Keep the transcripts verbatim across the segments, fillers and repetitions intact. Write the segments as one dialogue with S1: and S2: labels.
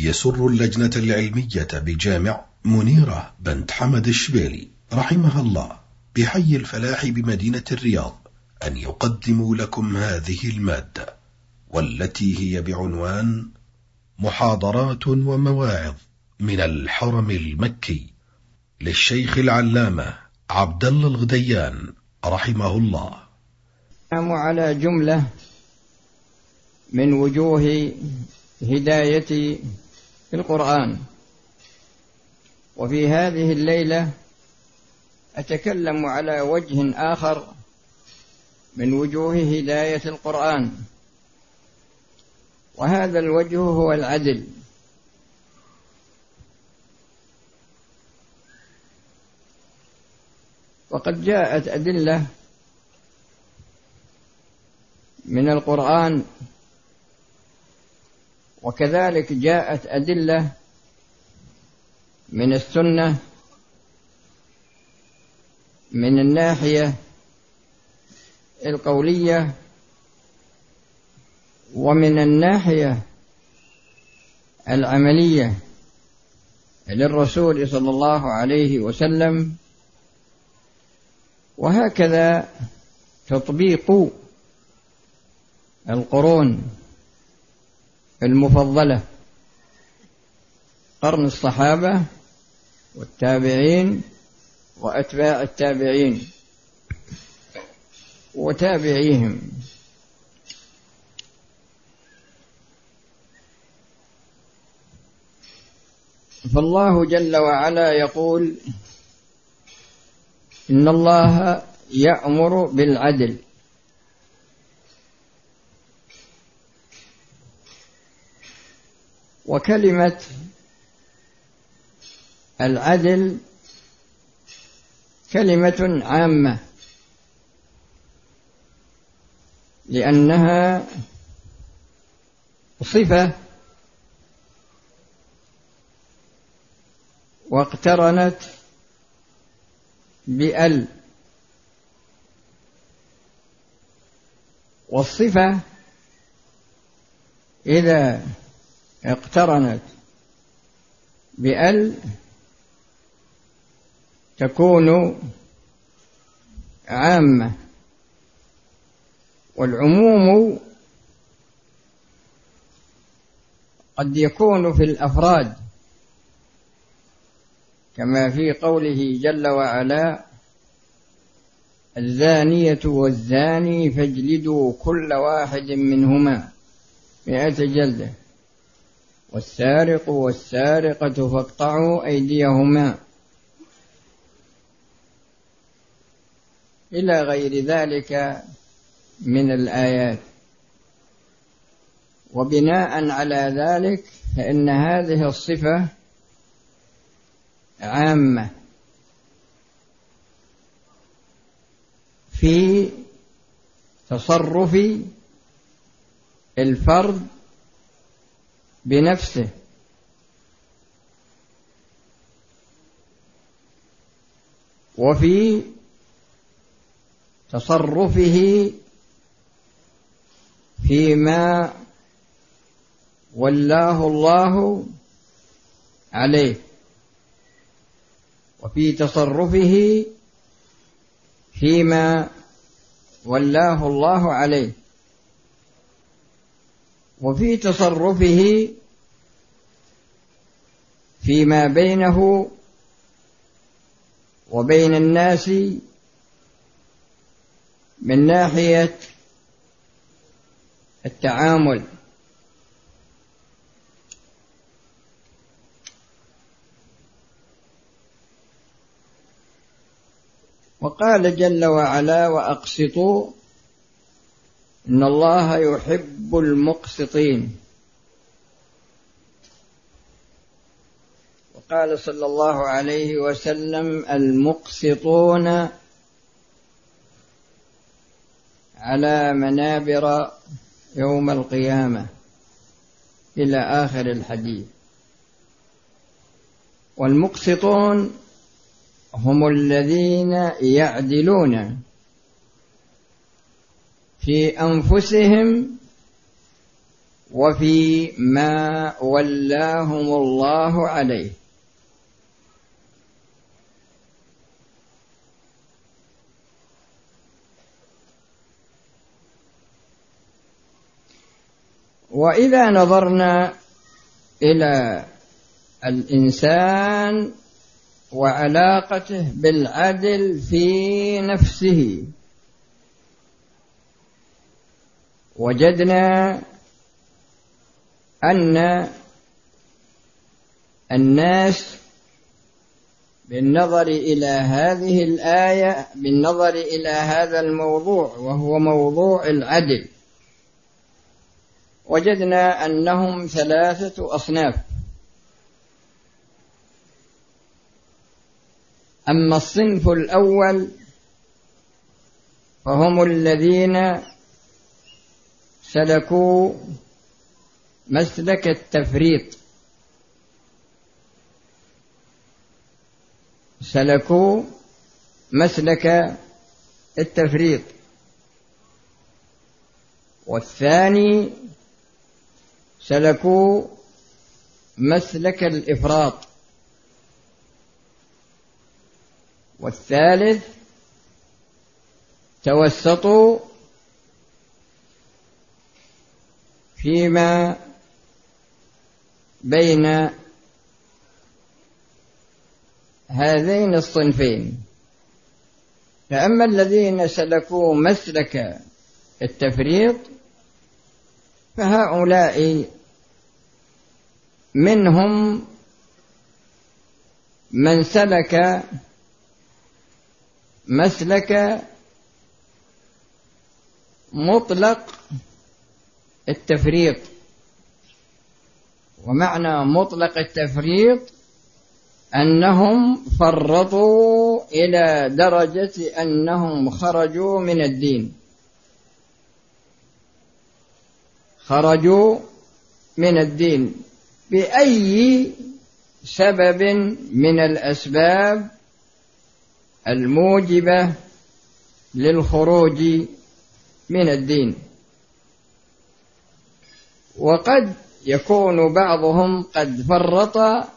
S1: يسر اللجنة العلمية بجامع منيرة بنت حمد الشبيلي رحمها الله بحي الفلاح بمدينة الرياض أن يقدموا لكم هذه المادة، والتي هي بعنوان محاضرات ومواعظ من الحرم المكي للشيخ العلامة عبد الله الغديان رحمه الله.
S2: على جملة من وجوه هداية القرآن، وفي هذه الليلة أتكلم على وجه آخر من وجوه هداية القرآن، وهذا الوجه هو العدل. وقد جاءت أدلة من القرآن، وكذلك جاءت أدلة من السنة من الناحية القولية ومن الناحية العملية للرسول صلى الله عليه وسلم، وهكذا تطبيق القرون المفضلة، قرن الصحابة والتابعين وأتباع التابعين وتابعيهم. فالله جل وعلا يقول: إن الله يأمر بالعدل. وكلمة العدل كلمة عامة، لأنها صفة واقترنت بأل، والصفة إذا اقترنت بأل تكون عامة، والعموم قد يكون في الأفراد، كما في قوله جل وعلا: الزانية والزاني فاجلدوا كل واحد منهما مئة جلدة، والسارق والسارقة فاقطعوا أيديهما، إلى غير ذلك من الآيات. وبناء على ذلك فإن هذه الصفة عامة في تصرف الفرد بنفسه، وفي تصرفه فيما ولاه الله عليه، وفي تصرفه فيما ولاه الله عليه، وفي تصرفه فيما بينه وبين الناس من ناحية التعامل. وقال جل وعلا: وأقسطوا إن الله يحب المقسطين. وقال صلى الله عليه وسلم: المقسطون على منابر يوم القيامة، إلى آخر الحديث. والمقسطون هم الذين يعدلون في أنفسهم وفي ما ولاهم الله عليه. وإذا نظرنا إلى الإنسان وعلاقته بالعدل في نفسه، وجدنا أن الناس بالنظر إلى هذه الآية، بالنظر إلى هذا الموضوع وهو موضوع العدل، وجدنا أنهم ثلاثة أصناف. أما الصنف الأول فهم الذين سلكوا مسلك التفريط، سلكوا مسلك التفريط. والثاني سلكوا مسلك الإفراط. والثالث توسطوا فيما بين هذين الصنفين. فأما الذين سلكوا مسلك التفريط فهؤلاء منهم من سلك مسلك مطلق التفريط. ومعنى مطلق التفريط أنهم فرطوا إلى درجة أنهم خرجوا من الدين، خرجوا من الدين بأي سبب من الأسباب الموجبة للخروج من الدين. وقد يكون بعضهم قد فرط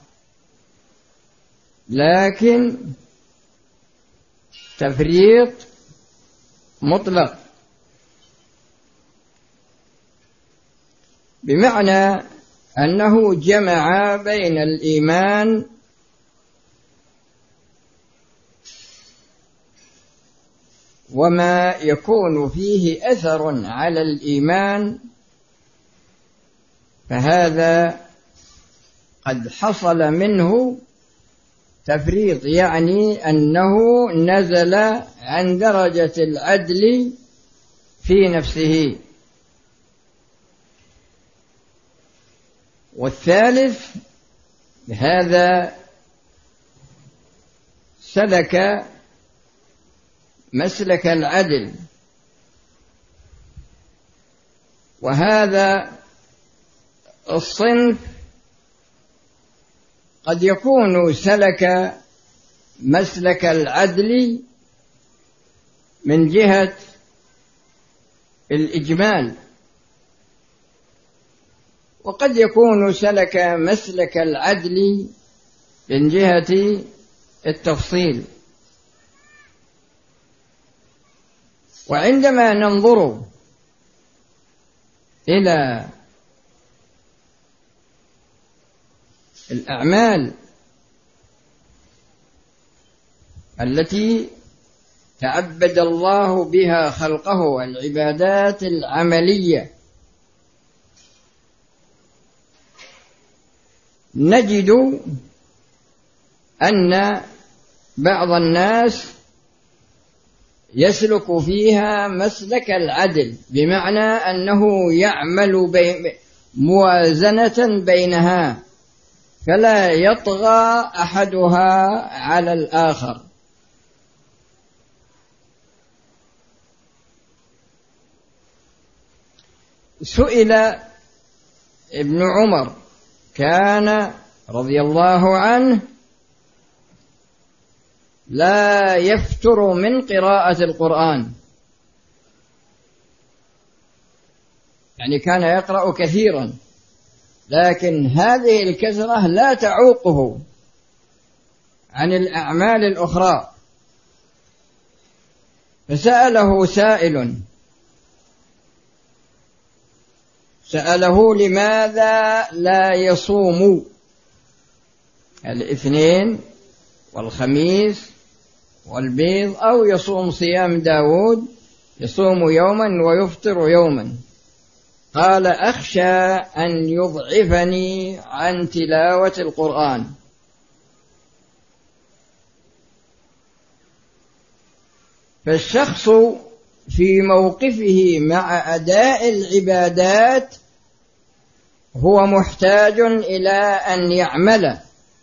S2: لكن تفريط مطلق، بمعنى أنه جمع بين الإيمان وما يكون فيه أثر على الإيمان، فهذا قد حصل منه تفريط، يعني أنه نزل عن درجة العدل في نفسه. والثالث هذا سلك مسلك العدل، وهذا الصنف قد يكون سلك مسلك العدل من جهة الإجمال، وقد يكون سلك مسلك العدل من جهة التفصيل. وعندما ننظر إلى الأعمال التي تعبد الله بها خلقه، العبادات العملية، نجد أن بعض الناس يسلك فيها مسلك العدل، بمعنى أنه يعمل موازنة بينها فلا يطغى أحدها على الآخر. سئل ابن عمر كان رضي الله عنه لا يفتر من قراءة القرآن، يعني كان يقرأ كثيرا، لكن هذه الكثرة لا تعوقه عن الأعمال الأخرى. فسأله سائل سأله لماذا لا يصوم الاثنين والخميس والبيض، أو يصوم صيام داود يصوم يوما ويفطر يوما؟ قال: أخشى أن يضعفني عن تلاوة القرآن. فالشخص في موقفه مع أداء العبادات هو محتاج إلى أن يعمل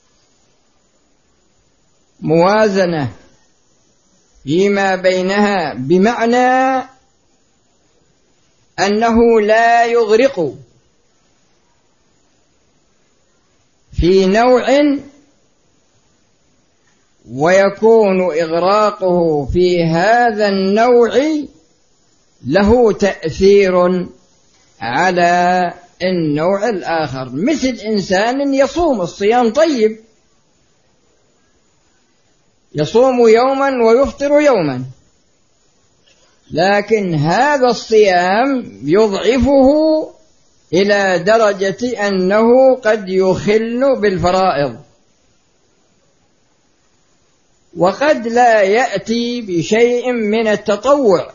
S2: موازنة فيما بينها، بمعنى أنه لا يغرق في نوع ويكون إغراقه في هذا النوع له تأثير على النوع الآخر، مثل إنسان يصوم الصيام طيب، يصوم يوما ويفطر يوما، لكن هذا الصيام يضعفه إلى درجة أنه قد يخل بالفرائض، وقد لا يأتي بشيء من التطوع.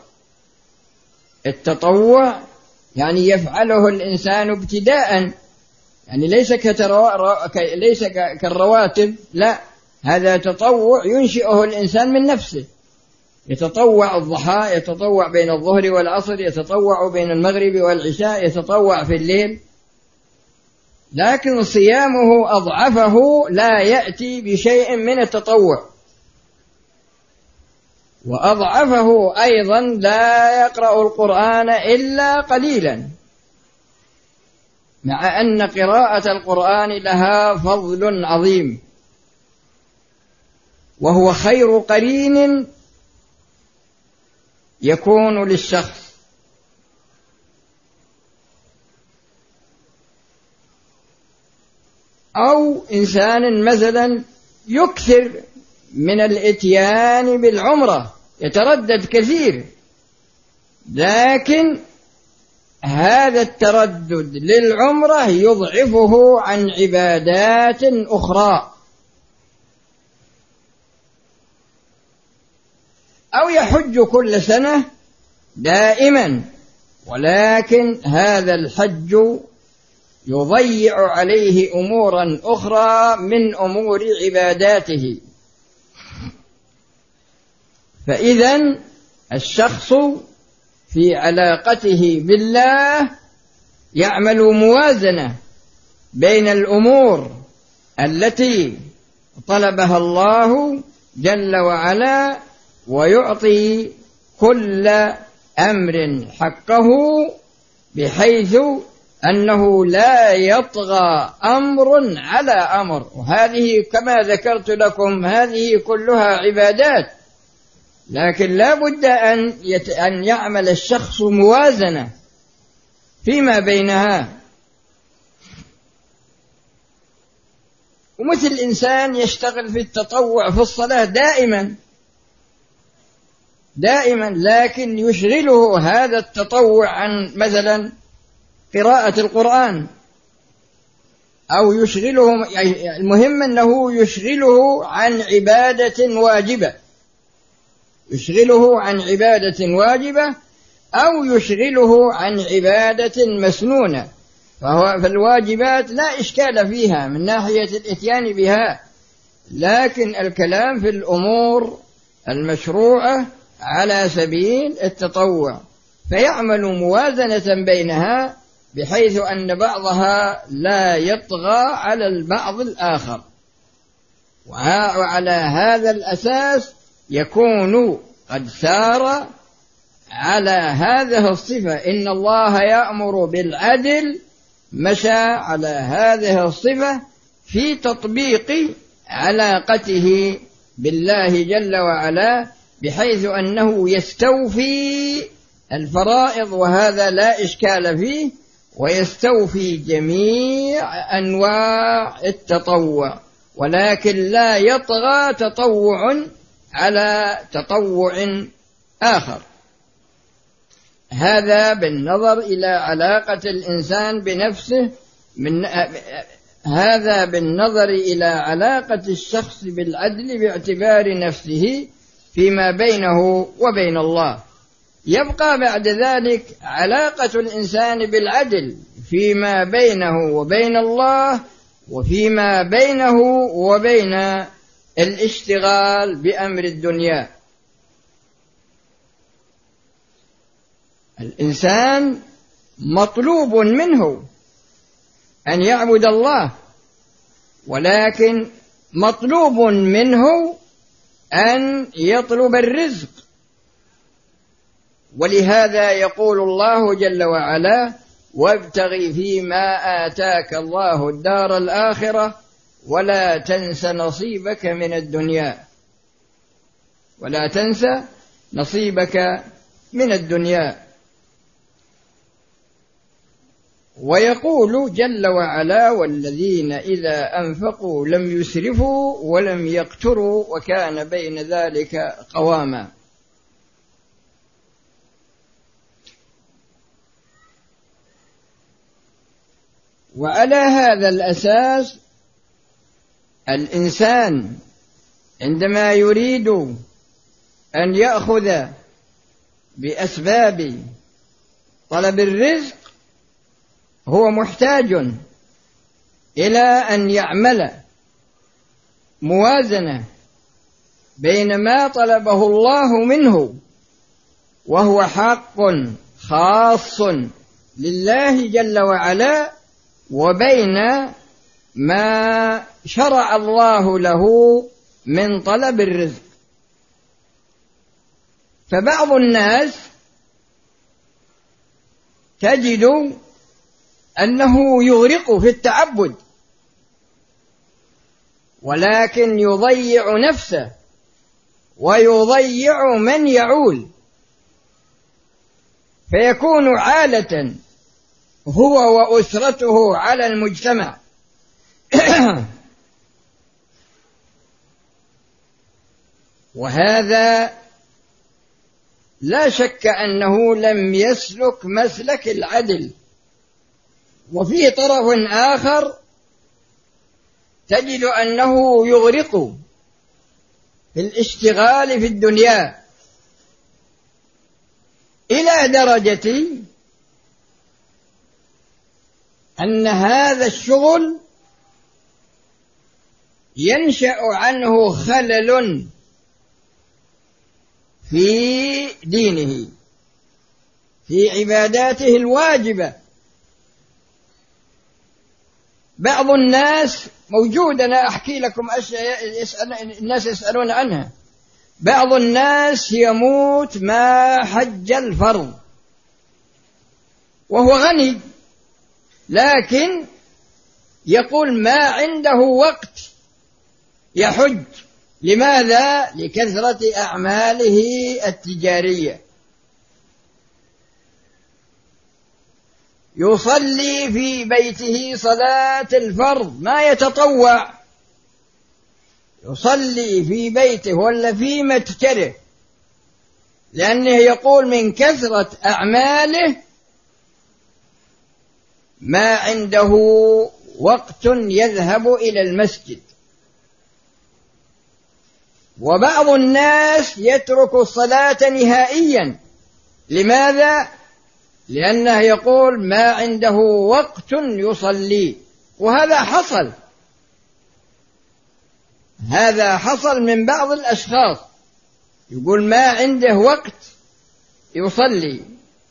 S2: التطوع يعني يفعله الإنسان ابتداء، يعني ليس ليس كالرواتب، لا، هذا تطوع ينشئه الإنسان من نفسه، يتطوع الضحى، يتطوع بين الظهر والعصر، يتطوع بين المغرب والعشاء، يتطوع في الليل. لكن صيامه أضعفه، لا يأتي بشيء من التطوع، وأضعفه أيضا لا يقرأ القرآن إلا قليلا، مع أن قراءة القرآن لها فضل عظيم، وهو خير قرين يكون للشخص. أو إنسان مثلا يكثر من الاتيان بالعمرة، يتردد كثير، لكن هذا التردد للعمرة يضعفه عن عبادات أخرى. أو يحج كل سنة دائما، ولكن هذا الحج يضيع عليه أمورا أخرى من أمور عباداته. فإذن الشخص في علاقته بالله يعمل موازنة بين الأمور التي طلبها الله جل وعلا، ويعطي كل أمر حقه، بحيث أنه لا يطغى أمر على أمر. وهذه كما ذكرت لكم هذه كلها عبادات، لكن لا بد أن, يت... أن يعمل الشخص موازنة فيما بينها. ومثل إنسان يشتغل في التطوع في الصلاة دائما دائما، لكن يشغله هذا التطوع عن مثلا قراءة القرآن، أو يشغله، المهم أنه يشغله عن عبادة واجبة، يشغله عن عبادة واجبة أو يشغله عن عبادة مسنونة. فهو فالواجبات لا إشكال فيها من ناحية الإتيان بها، لكن الكلام في الأمور المشروعة على سبيل التطوع، فيعمل موازنة بينها بحيث أن بعضها لا يطغى على البعض الآخر. وعلى هذا الأساس يكون قد سار على هذه الصفة، إن الله يأمر بالعدل، مشى على هذه الصفة في تطبيق علاقته بالله جل وعلا، بحيث أنه يستوفي الفرائض، وهذا لا إشكال فيه، ويستوفي جميع أنواع التطوع، ولكن لا يطغى تطوع على تطوع آخر. هذا بالنظر إلى علاقة الإنسان بنفسه، من هذا بالنظر إلى علاقة الشخص بالعدل باعتبار نفسه فيما بينه وبين الله. يبقى بعد ذلك علاقة الإنسان بالعدل فيما بينه وبين الله، وفيما بينه وبين الاشتغال بأمر الدنيا. الإنسان مطلوب منه أن يعبد الله، ولكن مطلوب منه أن يطلب الرزق. ولهذا يقول الله جل وعلا: وابتغ فيما آتاك الله الدار الآخرة ولا تنس نصيبك من الدنيا ولا تنس نصيبك من الدنيا. ويقول جل وعلا: والذين إذا أنفقوا لم يسرفوا ولم يقتروا وكان بين ذلك قواما. وعلى هذا الأساس الإنسان عندما يريد أن يأخذ بأسباب طلب الرزق هو محتاج إلى أن يعمل موازنة بين ما طلبه الله منه وهو حق خاص لله جل وعلا، وبين ما شرع الله له من طلب الرزق. فبعض الناس تجد أنه يغرق في التعبد، ولكن يضيع نفسه ويضيع من يعول، فيكون عالة هو وأسرته على المجتمع. وهذا لا شك أنه لم يسلك مسلك العدل. وفي طرف آخر تجد أنه يغرق في الاشتغال في الدنيا إلى درجة أن هذا الشغل ينشأ عنه خلل في دينه، في عباداته الواجبة. بعض الناس موجود، أنا أحكي لكم أشياء يسأل الناس يسألون عنها. بعض الناس يموت ما حج الفرض وهو غني، لكن يقول ما عنده وقت يحج. لماذا؟ لكثرة أعماله التجارية. يصلي في بيته صلاة الفرض ما يتطوع، يصلي في بيته ولا في متجره، لأنه يقول من كثرة أعماله ما عنده وقت يذهب إلى المسجد. وبعض الناس يترك الصلاة نهائيا. لماذا؟ لأنه يقول ما عنده وقت يصلي. وهذا حصل هذا حصل من بعض الأشخاص، يقول ما عنده وقت يصلي.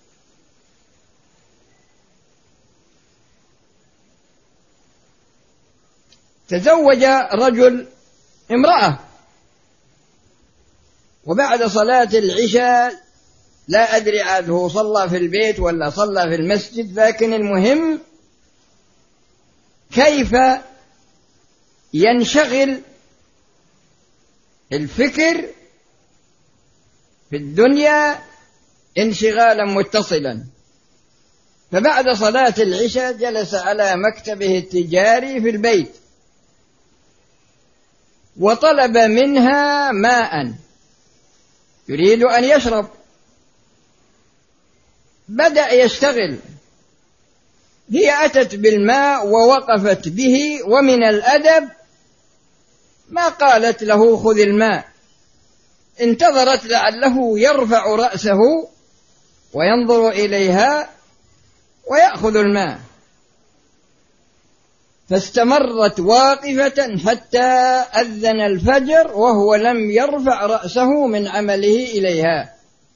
S2: تزوج رجل امرأة، وبعد صلاة العشاء لا أدري عاد هو صلى في البيت ولا صلى في المسجد، لكن المهم كيف ينشغل الفكر في الدنيا انشغالا متصلا. فبعد صلاة العشاء جلس على مكتبه التجاري في البيت وطلب منها ماء يريد أن يشرب. بدأ يشتغل، هي أتت بالماء ووقفت به، ومن الأدب ما قالت له خذ الماء، انتظرت لعله يرفع رأسه وينظر إليها ويأخذ الماء، فاستمرت واقفة حتى أذن الفجر وهو لم يرفع رأسه من عمله إليها.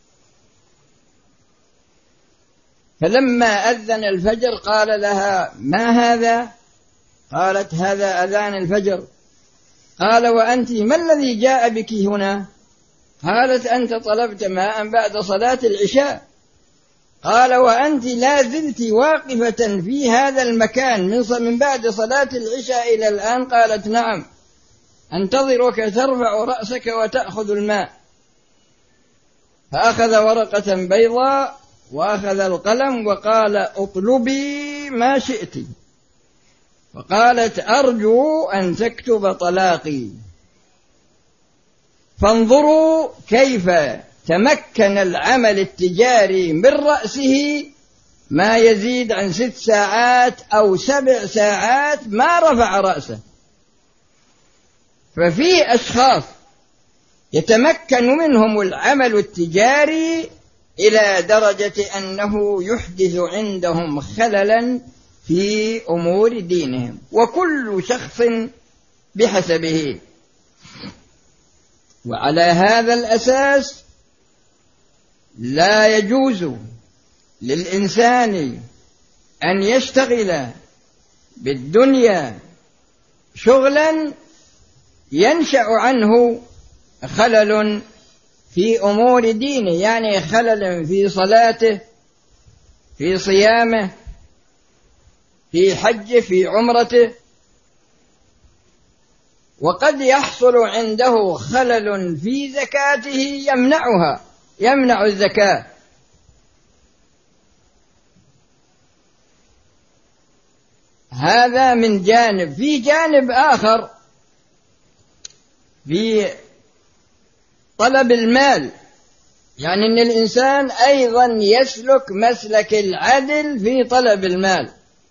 S2: فلما أذن الفجر قال لها ما هذا؟ قالت هذا أذان الفجر. قال وأنت ما الذي جاء بك هنا؟ قالت أنت طلبت ماء بعد صلاة العشاء. قال وأنت لا زلت واقفة في هذا المكان من بعد صلاة العشاء إلى الآن؟ قالت نعم، أنتظرك ترفع رأسك وتأخذ الماء. فأخذ ورقة بيضاء وأخذ القلم وقال اطلبي ما شئت. فقالت أرجو أن تكتب طلاقي. فانظروا كيف تمكن العمل التجاري من رأسه ما يزيد عن ست ساعات أو سبع ساعات ما رفع رأسه. ففي أشخاص يتمكن منهم العمل التجاري إلى درجة أنه يحدث عندهم خللا في أمور دينهم، وكل شخص بحسبه. وعلى هذا الأساس لا يجوز للإنسان أن يشتغل بالدنيا شغلا ينشأ عنه خلل في أمور دينه، يعني خلل في صلاته، في صيامه، في حجه، في عمرته. وقد يحصل عنده خلل في زكاته يمنعها، يمنع الزكاة. هذا من جانب. في جانب آخر في طلب المال، يعني أن الإنسان أيضا يسلك مسلك العدل في طلب المال.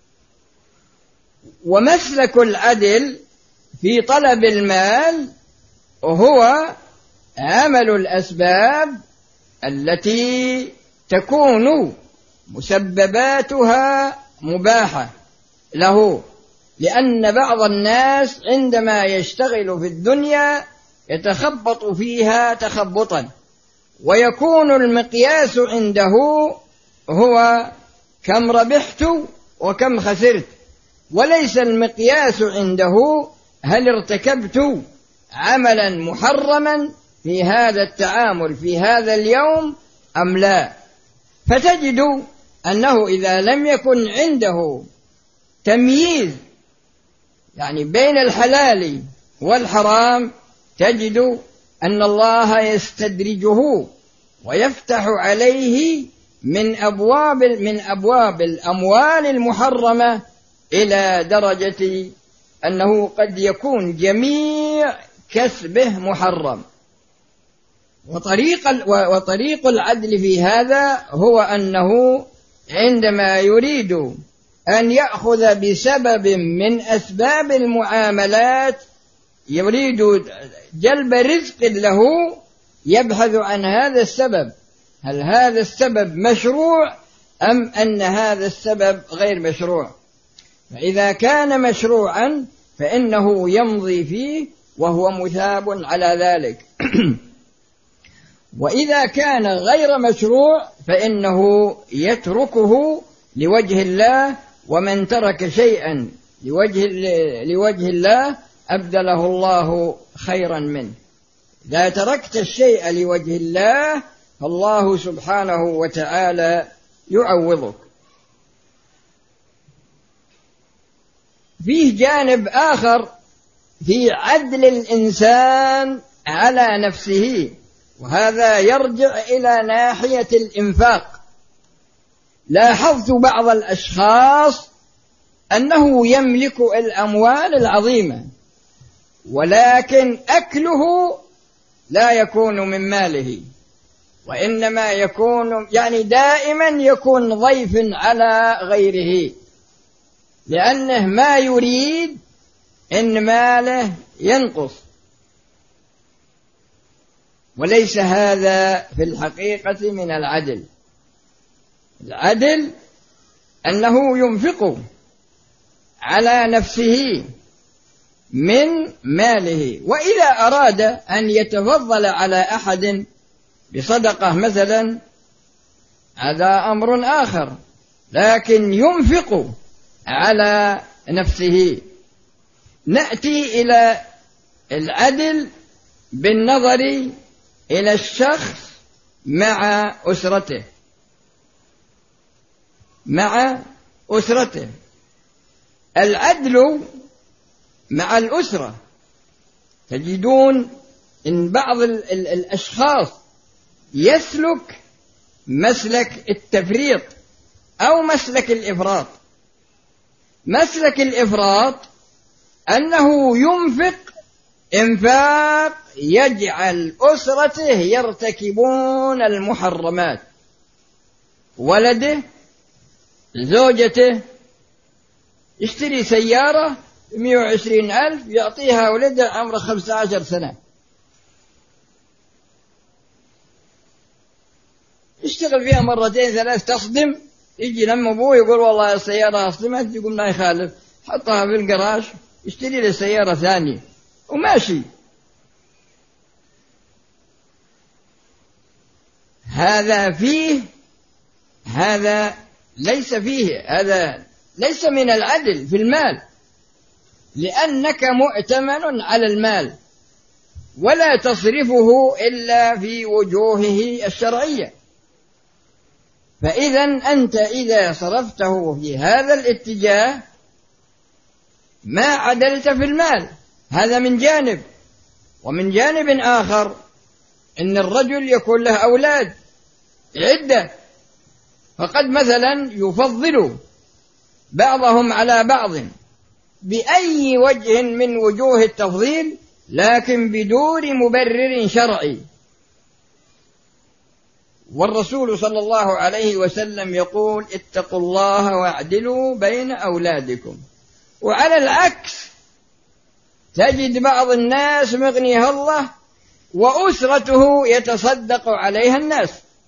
S2: ومسلك العدل في طلب المال هو عمل الأسباب التي تكون مسبباتها مباحة له، لأن بعض الناس عندما يشتغل في الدنيا يتخبط فيها تخبطا، ويكون المقياس عنده هو كم ربحت وكم خسرت، وليس المقياس عنده هل ارتكبت عملا محرما في هذا التعامل في هذا اليوم أم لا. فتجد أنه إذا لم يكن عنده تمييز يعني بين الحلال والحرام، تجد أن الله يستدرجه ويفتح عليه من أبواب من أبواب الأموال المحرمة إلى درجة أنه قد يكون جميع كسبه محرم. وطريق وطريق العدل في هذا هو أنه عندما يريد أن يأخذ بسبب من أسباب المعاملات، يريد جلب رزق له، يبحث عن هذا السبب، هل هذا السبب مشروع أم أن هذا السبب غير مشروع. فإذا كان مشروعا فإنه يمضي فيه وهو مثاب على ذلك. وإذا كان غير مشروع فإنه يتركه لوجه الله، ومن ترك شيئا لوجه, لوجه الله أبدله الله خيرا منه. إذا تركت الشيء لوجه الله فالله سبحانه وتعالى يعوضك. فيه جانب آخر في عدل الإنسان على نفسه، وهذا يرجع إلى ناحية الإنفاق. لاحظت بعض الأشخاص أنه يملك الأموال العظيمة، ولكن أكله لا يكون من ماله، وإنما يكون يعني دائما يكون ضيف على غيره، لأنه ما يريد إن ماله ينقص. وليس هذا في الحقيقة من العدل. العدل أنه ينفق على نفسه من ماله، وإذا أراد أن يتفضل على أحد بصدقة مثلا هذا أمر آخر، لكن ينفق على نفسه. نأتي إلى العدل بالنظر إلى الشخص مع أسرته مع أسرته العدل مع الأسرة. تجدون إن بعض الأشخاص يسلك مسلك التفريط أو مسلك الإفراط. مسلك الإفراط أنه ينفق إنفاق يجعل أسرته يرتكبون المحرمات، ولده زوجته يشتري سيارة مئة وعشرين ألف يعطيها ولده عمره خمسة عشر سنة، يشتغل فيها مرتين ثلاث تصدم، يجي لما أبوه يقول والله السيارة أصدمت، يقول ما يخالف حطها في الجراج يشتري له سيارة ثانية وماشي. هذا فيه هذا ليس فيه هذا ليس من العدل في المال، لأنك مؤتمن على المال ولا تصرفه إلا في وجوهه الشرعية. فإذا أنت إذا صرفته في هذا الاتجاه ما عدلت في المال. هذا من جانب. ومن جانب آخر إن الرجل يكون له أولاد عدة، فقد مثلا يفضل بعضهم على بعض بأي وجه من وجوه التفضيل، لكن بدون مبرر شرعي. والرسول صلى الله عليه وسلم يقول اتقوا الله واعدلوا بين أولادكم. وعلى العكس تجد بعض الناس مغنيها الله وأسرته يتصدق عليها الناس،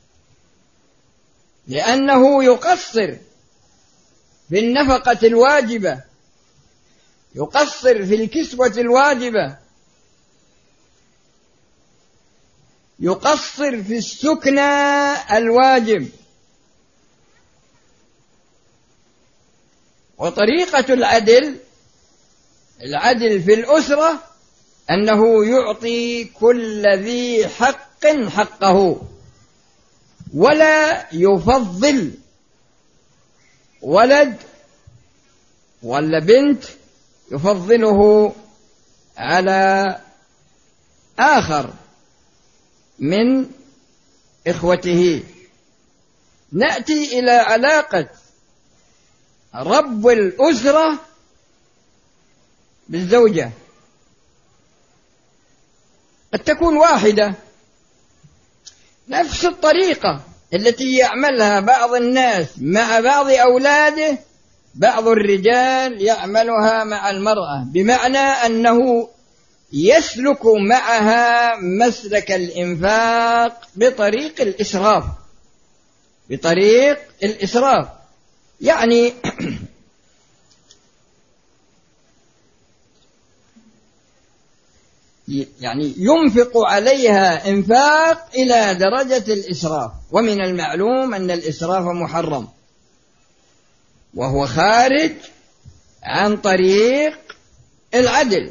S2: لأنه يقصر في النفقة الواجبة، يقصر في الكسوة الواجبة، يقصر في السكنى الواجب. وطريقة العدل العدل في الأسرة أنه يعطي كل ذي حق حقه، ولا يفضل ولد ولا بنت يفضله على آخر من إخوته. نأتي إلى علاقة رب الأسرة بالزوجة. قد تكون واحدة، نفس الطريقة التي يعملها بعض الناس مع بعض أولاده بعض الرجال يعملها مع المرأة، بمعنى أنه يسلك معها مسلك الإنفاق بطريق الإسراف بطريق الإسراف يعني يعني ينفق عليها إنفاق إلى درجة الإسراف. ومن المعلوم أن الإسراف محرم وهو خارج عن طريق العدل.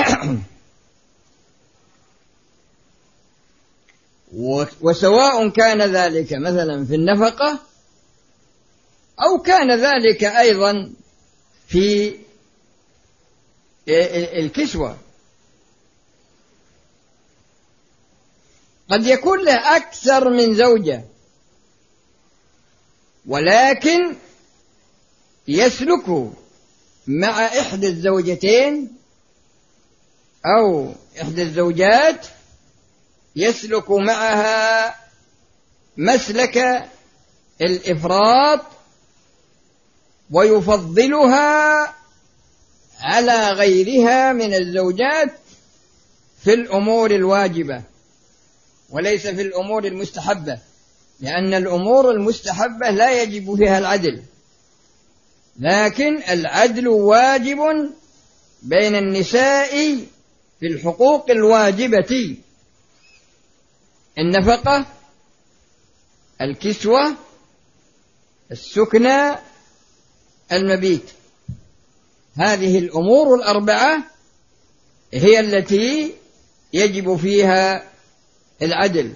S2: وسواء كان ذلك مثلا في النفقة أو كان ذلك أيضا في الكسوة. قد يكون له أكثر من زوجة، ولكن يسلك مع إحدى الزوجتين أو إحدى الزوجات يسلك معها مسلك الإفراط ويفضلها على غيرها من الزوجات في الأمور الواجبة وليس في الأمور المستحبة، لأن الأمور المستحبة لا يجب فيها العدل، لكن العدل واجب بين النساء في الحقوق الواجبة: النفقة، الكسوة، السكنى، المبيت. هذه الأمور الأربعة هي التي يجب فيها العدل.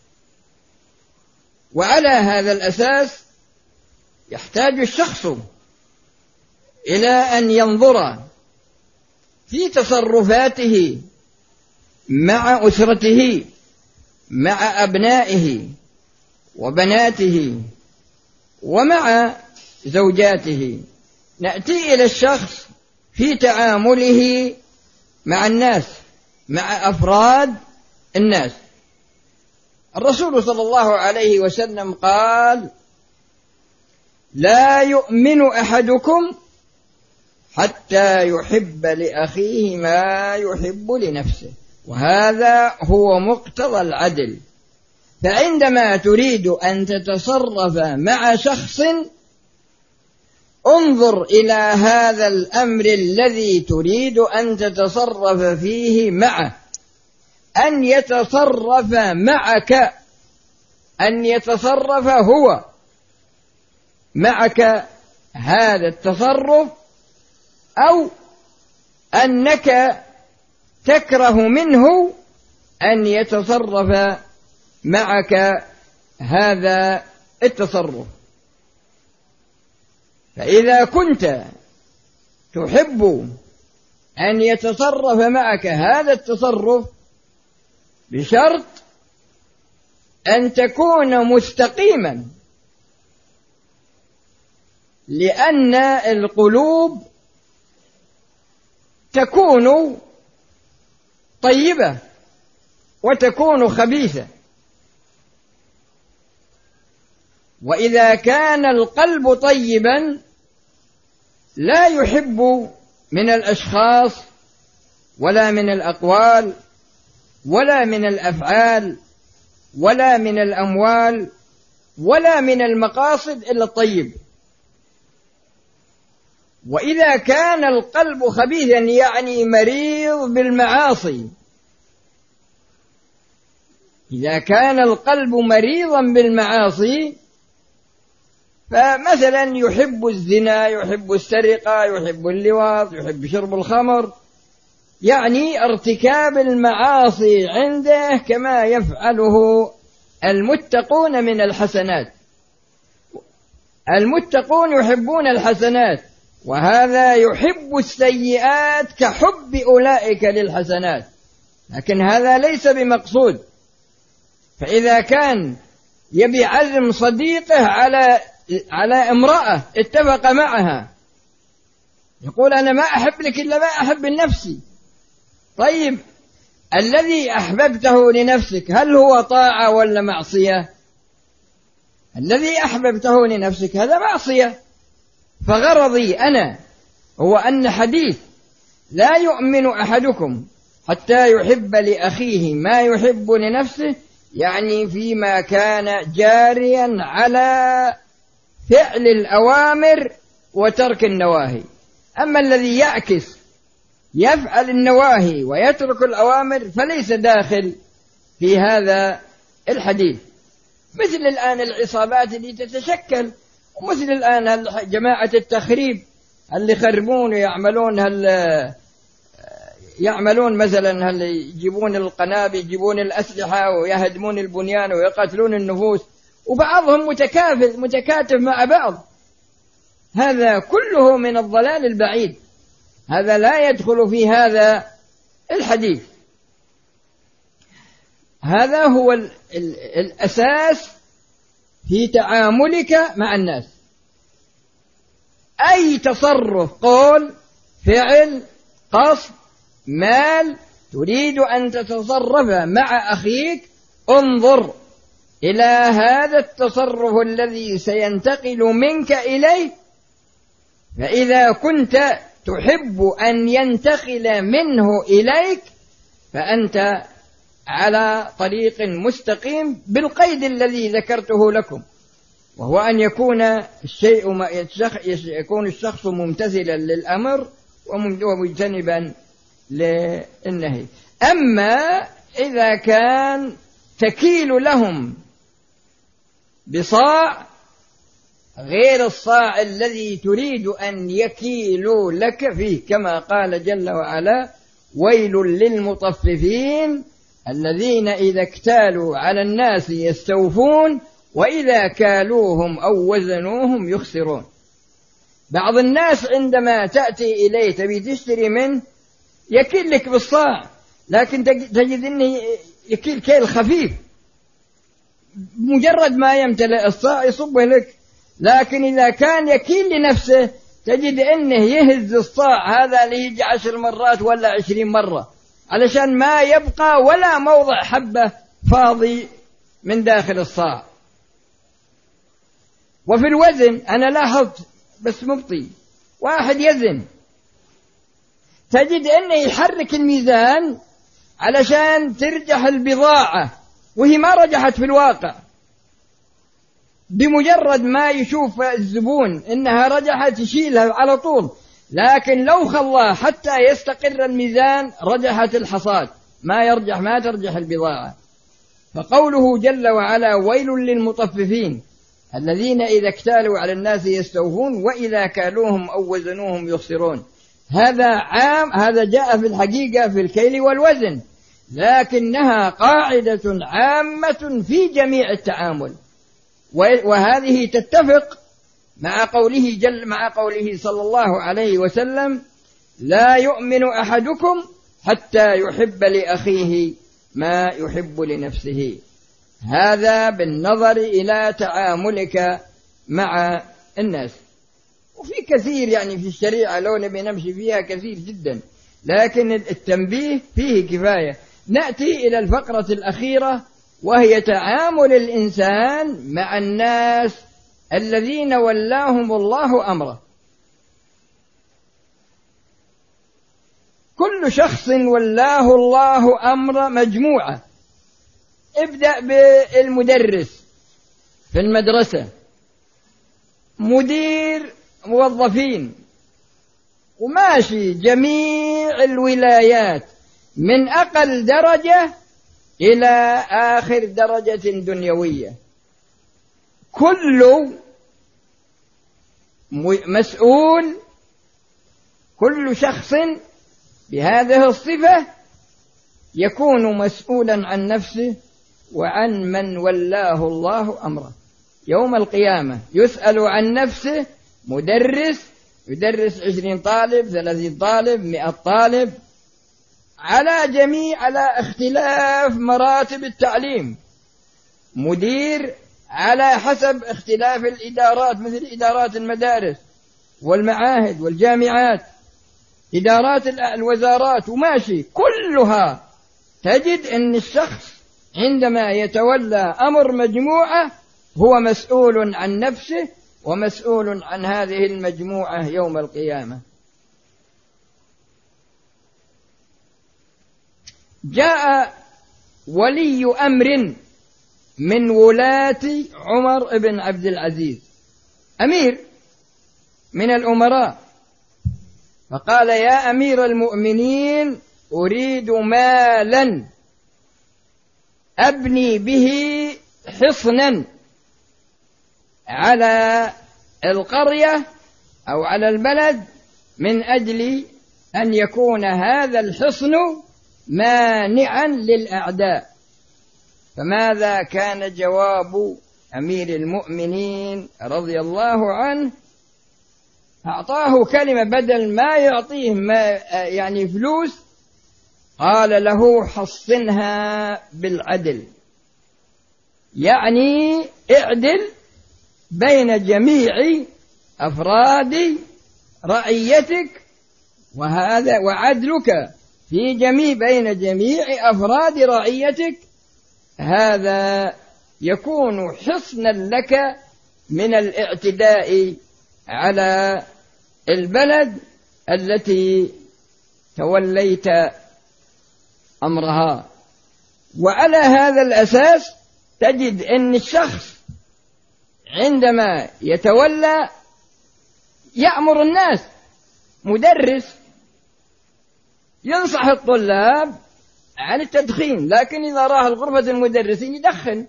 S2: وعلى هذا الأساس يحتاج الشخص إلى أن ينظر في تصرفاته مع أسرته، مع أبنائه وبناته ومع زوجاته. نأتي إلى الشخص في تعامله مع الناس، مع أفراد الناس. الرسول صلى الله عليه وسلم قال: لا يؤمن أحدكم حتى يحب لأخيه ما يحب لنفسه، وهذا هو مقتضى العدل. فعندما تريد أن تتصرف مع شخص انظر إلى هذا الأمر الذي تريد أن تتصرف فيه معه، أن يتصرف معك، أن يتصرف هو معك هذا التصرف، أو أنك تكره منه أن يتصرف معك هذا التصرف. فإذا كنت تحب أن يتصرف معك هذا التصرف بشرط أن تكون مستقيما، لأن القلوب تكون طيبة وتكون خبيثة. وإذا كان القلب طيبا لا يحب من الأشخاص ولا من الأقوال ولا من الأفعال ولا من الأموال ولا من المقاصد إلا الطيب. وإذا كان القلب خبيثا يعني مريض بالمعاصي، إذا كان القلب مريضا بالمعاصي فمثلا يحب الزنا، يحب السرقة، يحب اللواط، يحب شرب الخمر، يعني ارتكاب المعاصي عنده كما يفعله المتقون من الحسنات. المتقون يحبون الحسنات، وهذا يحب السيئات كحب أولئك للحسنات، لكن هذا ليس بمقصود. فإذا كان يبي عزم صديقه على على امرأة اتفق معها، يقول أنا ما أحب لك إلا ما أحب لنفسي. طيب الذي أحببته لنفسك هل هو طاعة ولا معصية؟ الذي أحببته لنفسك هذا معصية. فغرضي أنا هو أن حديث لا يؤمن أحدكم حتى يحب لأخيه ما يحب لنفسه، يعني فيما كان جاريا على فعل الأوامر وترك النواهي. أما الذي يعكس يفعل النواهي ويترك الأوامر فليس داخل في هذا الحديث. مثل الآن العصابات اللي تتشكل، ومثل الآن جماعة التخريب اللي يخربون ويعملون هل يعملون مثلا هل يجيبون القنابل، يجيبون الأسلحة ويهدمون البنيان ويقتلون النفوس، وبعضهم متكافل متكاتف مع بعض. هذا كله من الضلال البعيد، هذا لا يدخل في هذا الحديث. هذا هو ال ال الأساس في تعاملك مع الناس. أي تصرف، قول، فعل، قصد، مال تريد أن تتصرف مع أخيك، انظر إلى هذا التصرف الذي سينتقل منك إليه، فإذا كنت تحب أن ينتقل منه إليك فأنت على طريق مستقيم بالقيد الذي ذكرته لكم، وهو أن يكون الشيء يكون الشخص ممتثلا للأمر ومجتنبا للنهي. أما إذا كان تكيل لهم بصاع غير الصاع الذي تريد أن يكيلوا لك فيه، كما قال جل وعلا: ويل للمطففين الذين إذا اكتالوا على الناس يستوفون وإذا كالوهم أو وزنوهم يخسرون. بعض الناس عندما تأتي إليه تبي تشتري منه يكيل لك بالصاع، لكن تجد أنه يكيل كيل خفيف، مجرد ما يمتلئ الصاع يصبه لك. لكن إذا كان يكيل لنفسه تجد أنه يهز الصاع هذا ليجي عشر مرات ولا عشرين مرة علشان ما يبقى ولا موضع حبة فاضي من داخل الصاع. وفي الوزن أنا لاحظت بس مبطي واحد يزن، تجد أنه يحرك الميزان علشان ترجح البضاعة وهي ما رجحت في الواقع، بمجرد ما يشوف الزبون إنها رجحت يشيلها على طول، لكن لو خلاه حتى يستقر الميزان رجحت الحصاد، ما يرجح ما ترجح البضاعة. فقوله جل وعلا: ويل للمطففين الذين إذا اكتالوا على الناس يستوفون وإذا كالوهم أو وزنوهم يخسرون، هذا عام، هذا جاء في الحقيقة في الكيل والوزن، لكنها قاعدة عامة في جميع التعامل، وهذه تتفق مع قوله جل مع قوله صلى الله عليه وسلم: لا يؤمن أحدكم حتى يحب لأخيه ما يحب لنفسه. هذا بالنظر إلى تعاملك مع الناس. وفي كثير يعني في الشريعة لو نبي نمشي فيها كثير جدا، لكن التنبيه فيه كفاية. نأتي إلى الفقرة الأخيرة وهي تعامل الإنسان مع الناس الذين ولاهم الله أمره. كل شخص ولاه الله أمر مجموعة. ابدأ بالمدرس في المدرسة، مدير موظفين، وماشي جميع الولايات من أقل درجة إلى آخر درجة دنيوية، كل مسؤول، كل شخص بهذه الصفة يكون مسؤولا عن نفسه وعن من ولاه الله أمره. يوم القيامة يسأل عن نفسه. مدرس يدرس عشرين طالب، ثلاثين طالب، مئة طالب، على جميع على اختلاف مراتب التعليم. مدير على حسب اختلاف الإدارات، مثل إدارات المدارس والمعاهد والجامعات، إدارات الوزارات، وماشي كلها تجد أن الشخص عندما يتولى أمر مجموعة هو مسؤول عن نفسه ومسؤول عن هذه المجموعة يوم القيامة. جاء ولي أمر من ولاة عمر بن عبد العزيز، أمير من الأمراء، فقال: يا أمير المؤمنين، أريد مالا أبني به حصنا على القرية أو على البلد من أجل أن يكون هذا الحصن مانعا للأعداء. فماذا كان جواب أمير المؤمنين رضي الله عنه؟ أعطاه كلمة، بدل ما يعطيه ما يعني فلوس، قال له حصنها بالعدل، يعني اعدل بين جميع أفراد رعيتك، وهذا وعدلك في جميع بين جميع أفراد رعيتك هذا يكون حصنا لك من الاعتداء على البلد التي توليت أمرها. وعلى هذا الأساس تجد أن الشخص عندما يتولى يأمر الناس، مدرس ينصح الطلاب عن التدخين، لكن إذا راه غرفة المدرسين يدخن.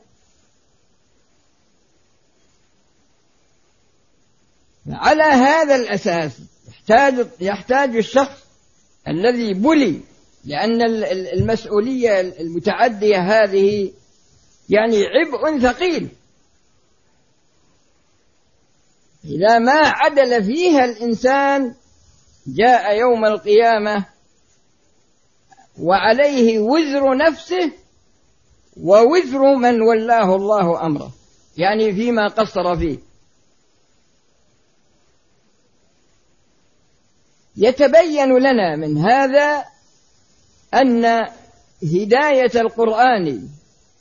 S2: على هذا الأساس يحتاج, يحتاج الشخص الذي بلي، لأن المسؤولية المتعدية هذه يعني عبء ثقيل، إذا ما عدل فيها الإنسان جاء يوم القيامة وعليه وزر نفسه ووزر من ولاه الله أمره، يعني فيما قصر فيه. يتبين لنا من هذا أن هداية القرآن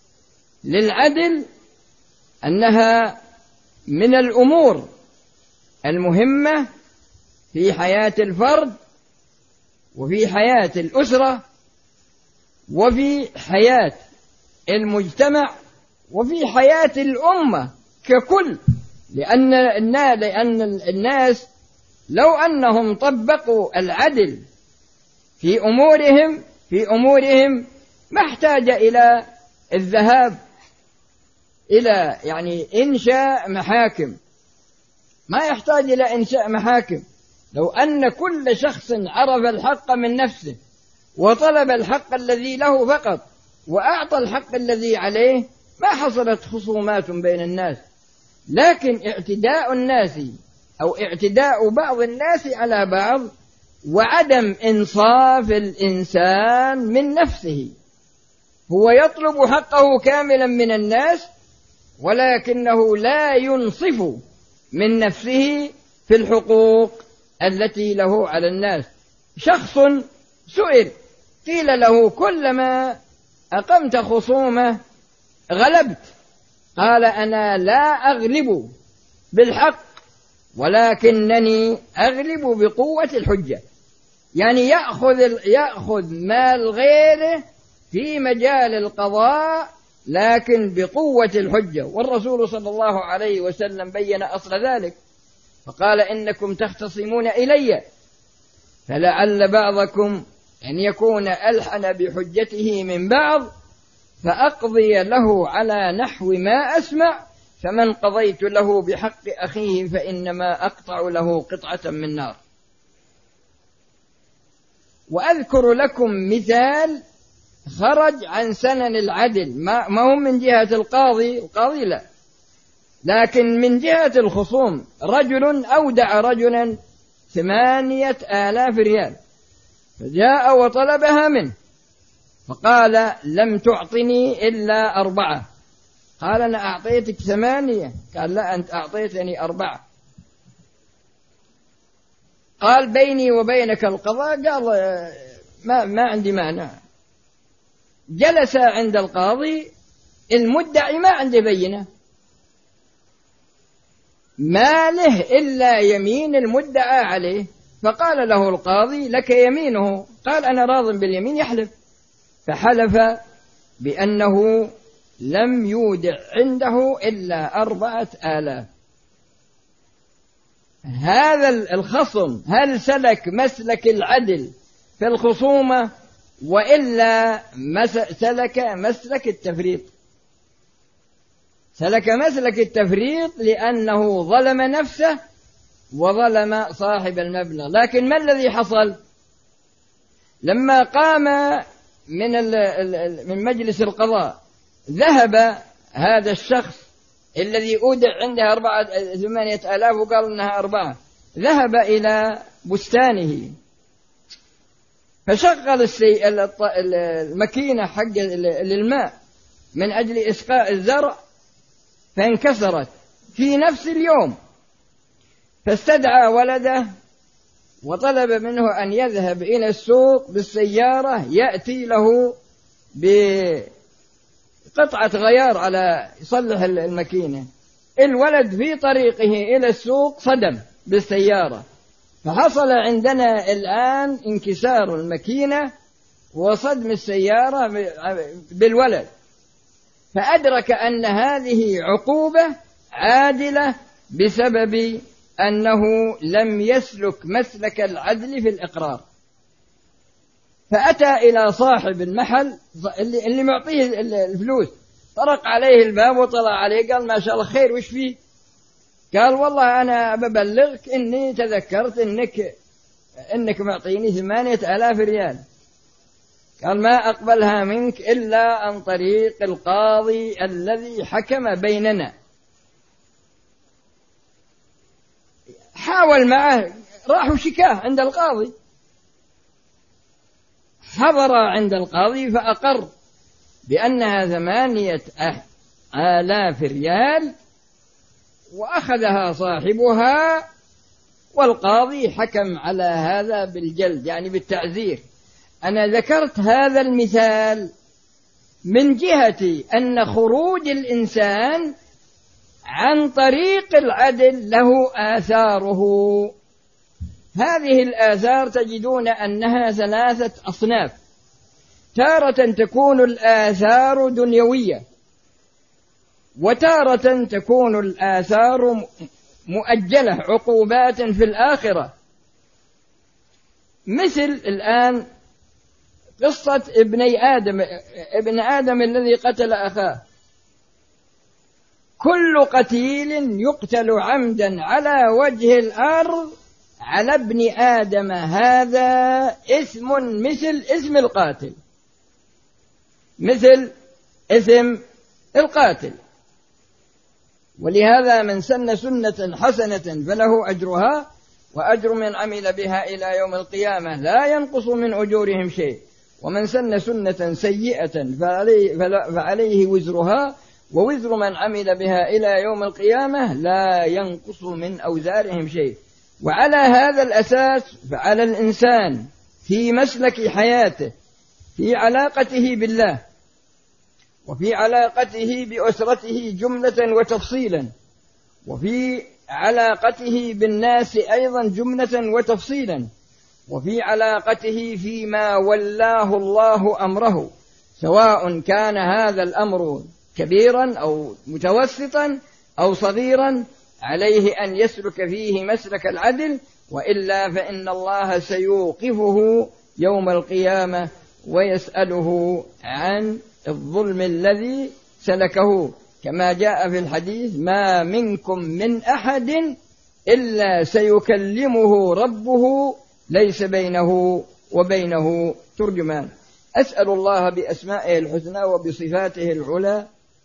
S2: للعدل أنها من الأمور المهمة في حياة الفرد وفي حياة الأسرة وفي حياة المجتمع وفي حياة الأمة ككل، لأن لأن الناس لو أنهم طبقوا العدل في أمورهم في أمورهم ما احتاج إلى الذهاب إلى يعني إنشاء محاكم، ما يحتاج إلى إنشاء محاكم. لو أن كل شخص عرف الحق من نفسه وطلب الحق الذي له فقط وأعطى الحق الذي عليه ما حصلت خصومات بين الناس. لكن اعتداء الناس أو اعتداء بعض الناس على بعض وعدم إنصاف الإنسان من نفسه، هو يطلب حقه كاملا من الناس ولكنه لا ينصف من نفسه في الحقوق التي له على الناس. شخص سئل قيل له كلما أقمت خصومة غلبت، قال أنا لا أغلب بالحق ولكنني أغلب بقوة الحجة، يعني يأخذ, يأخذ مال غيره في مجال القضاء لكن بقوة الحجة. والرسول صلى الله عليه وسلم بين أصل ذلك فقال إنكم تختصمون إلي فلعل بعضكم أن يكون ألحن بحجته من بعض فأقضي له على نحو ما أسمع، فمن قضيت له بحق أخيه فإنما أقطع له قطعة من نار. وأذكر لكم مثال خرج عن سنن العدل، ما هم من جهة القاضي القاضي لا، لكن من جهة الخصوم. رجل أودع رجلا ثمانية آلاف ريال فجاء وطلبها منه فقال لم تعطني إلا أربعة، قال أنا أعطيتك ثمانية، قال لا أنت أعطيتني أربعة، قال بيني وبينك القضاء، قال ما, ما عندي مانع. جلس عند القاضي، المدعي ما عنده بينة، ما له إلا يمين المدعى عليه، فقال له القاضي لك يمينه، قال أنا راض باليمين، يحلف، فحلف بأنه لم يودع عنده إلا أربعة آلاف. هذا الخصم هل سلك مسلك العدل في الخصومة وإلا سلك مسلك التفريط؟ سلك مسلك التفريط لأنه ظلم نفسه وظلم صاحب المبلغ. لكن ما الذي حصل لما قام من من مجلس القضاء؟ ذهب هذا الشخص الذي أودع عنده أربعة ثمانية آلاف وقال إنها أربعة، ذهب إلى بستانه فشغل السي... الماكينة حق للماء من أجل إسقاء الزرع فانكسرت في نفس اليوم، فاستدعى ولده وطلب منه أن يذهب إلى السوق بالسيارة يأتي له بقطعة غيار على يصلح الماكينة. الولد في طريقه إلى السوق صدم بالسيارة، فحصل عندنا الآن انكسار الماكينة وصدم السيارة بالولد، فأدرك أن هذه عقوبة عادلة بسبب أنه لم يسلك مسلك العدل في الإقرار. فأتى إلى صاحب المحل اللي, اللي معطيه الفلوس، طرق عليه الباب وطلع عليه قال ما شاء الله خير وش فيه؟ قال والله أنا ببلغك إني تذكرت إنك إنك معطيني ثمانية آلاف ريال. قال ما أقبلها منك إلا عن طريق القاضي الذي حكم بيننا. حاول معه، راحوا شكاه عند القاضي، حضر عند القاضي فأقر بأنها ثمانية آلاف ريال وأخذها صاحبها، والقاضي حكم على هذا بالجلد يعني بالتعزير. أنا ذكرت هذا المثال من جهة أن خروج الإنسان عن طريق العدل له آثاره. هذه الآثار تجدون أنها ثلاثة أصناف. تارة تكون الآثار دنيوية، وتارة تكون الآثار مؤجلة عقوبات في الآخرة. مثل الآن قصة ابني آدم ابن آدم الذي قتل أخاه. كل قتيل يقتل عمدا على وجه الأرض على ابن آدم هذا إثم مثل إثم القاتل، مثل إثم القاتل. ولهذا من سن سنة حسنة فله أجرها وأجر من عمل بها إلى يوم القيامة لا ينقص من أجورهم شيء، ومن سن سنة سيئة فعليه, فعليه وزرها ووزر من عمل بها إلى يوم القيامة لا ينقص من أوزارهم شيء. وعلى هذا الأساس فعلى الإنسان في مسلك حياته، في علاقته بالله، وفي علاقته بأسرته جملة وتفصيلا، وفي علاقته بالناس أيضا جملة وتفصيلا، وفي علاقته فيما ولاه الله أمره، سواء كان هذا الأمر كبيرا أو متوسطا أو صغيرا، عليه أن يسلك فيه مسلك العدل، وإلا فإن الله سيوقفه يوم القيامة ويسأله عن الظلم الذي سلكه، كما جاء في الحديث ما منكم من أحد إلا سيكلمه ربه ليس بينه وبينه ترجمان. أسأل الله بأسمائه الحسنى وبصفاته العلى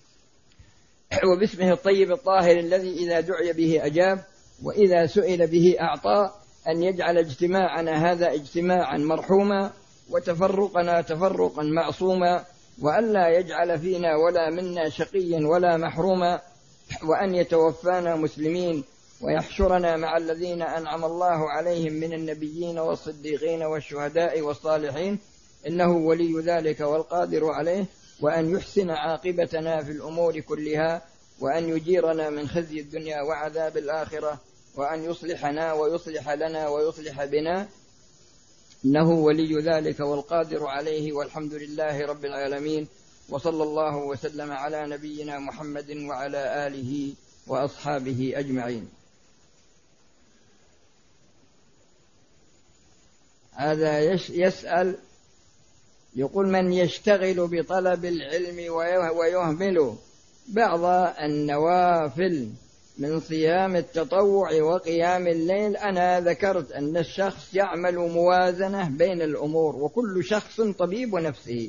S2: وباسمه الطيب الطاهر الذي إذا دعي به أجاب وإذا سئل به أعطى، أن يجعل اجتماعنا هذا اجتماعا مرحوما وتفرقنا تفرقا معصوما، وأن لا يجعل فينا ولا منا شقيا ولا محروما، وأن يتوفانا مسلمين ويحشرنا مع الذين أنعم الله عليهم من النبيين والصديقين والشهداء والصالحين، إنه ولي ذلك والقادر عليه، وأن يحسن عاقبتنا في الأمور كلها، وأن يجيرنا من خزي الدنيا وعذاب الآخرة، وأن يصلحنا ويصلح لنا ويصلح بنا، إنه ولي ذلك والقادر عليه، والحمد لله رب العالمين، وصلى الله وسلم على نبينا محمد وعلى آله وأصحابه أجمعين. هذا يسأل يقول من يشتغل بطلب العلم ويهمل بعض النوافل من صيام التطوع وقيام الليل. أنا ذكرت أن الشخص يعمل موازنة بين الأمور، وكل شخص طبيب نفسه.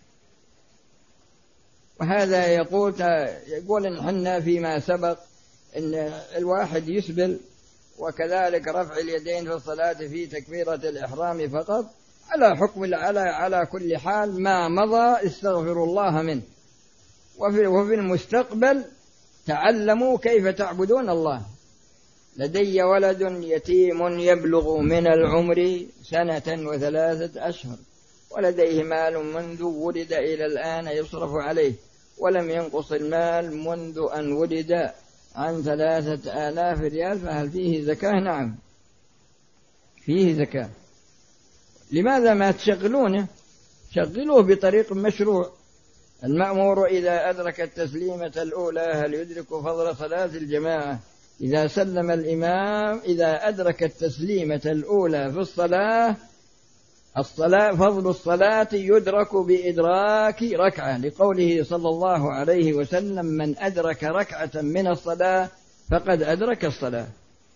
S2: وهذا يقول يقول إن حنا فيما سبق إن الواحد يسبل، وكذلك رفع اليدين في الصلاة في تكبيرة الإحرام فقط على حكم على على كل حال ما مضى استغفر الله منه. وفي, وفي المستقبل تعلموا كيف تعبدون الله. لدي ولد يتيم يبلغ من العمر سنة وثلاثة أشهر، ولديه مال منذ ولد إلى الآن يصرف عليه، ولم ينقص المال منذ أن ولد عن ثلاثة آلاف ريال، فهل فيه زكاة؟ نعم فيه زكاة. لماذا ما تشغلونه؟ شغلوه بطريق مشروع. المأمور إذا أدرك التسليمة الأولى هل يدرك فضل صلاة الجماعة؟ إذا سلم الإمام إذا أدرك التسليمة الأولى في الصلاة الصلاة فضل الصلاة يدرك بإدراك ركعة، لقوله صلى الله عليه وسلم من أدرك ركعة من الصلاة فقد أدرك الصلاة.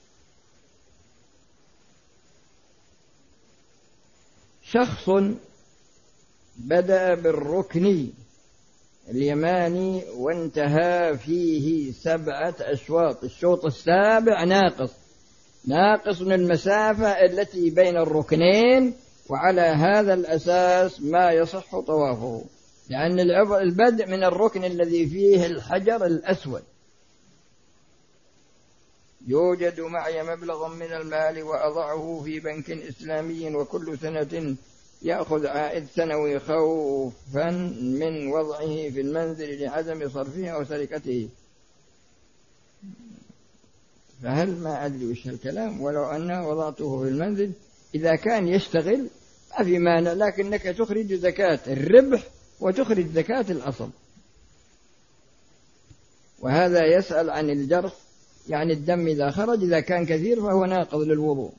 S2: شخص بدأ بالركن اليماني وانتهى فيه سبعة أشواط، الشوط السابع ناقص ناقص من المسافة التي بين الركنين، وعلى هذا الأساس ما يصح طوافه، لأن البدء من الركن الذي فيه الحجر الأسود. يوجد معي مبلغ من المال وأضعه في بنك إسلامي، وكل سنة يأخذ عائد سنوي خوفا من وضعه في المنزل لعدم صرفه أو سرقته، فهل ما أدري وش الكلام. ولو أنه وضعته في المنزل إذا كان يشتغل ما في مانع، لكنك تخرج زكاة الربح وتخرج زكاة الأصل. وهذا يسأل عن الجرح، يعني الدم إذا خرج إذا كان كثير فهو ناقض للوضوء.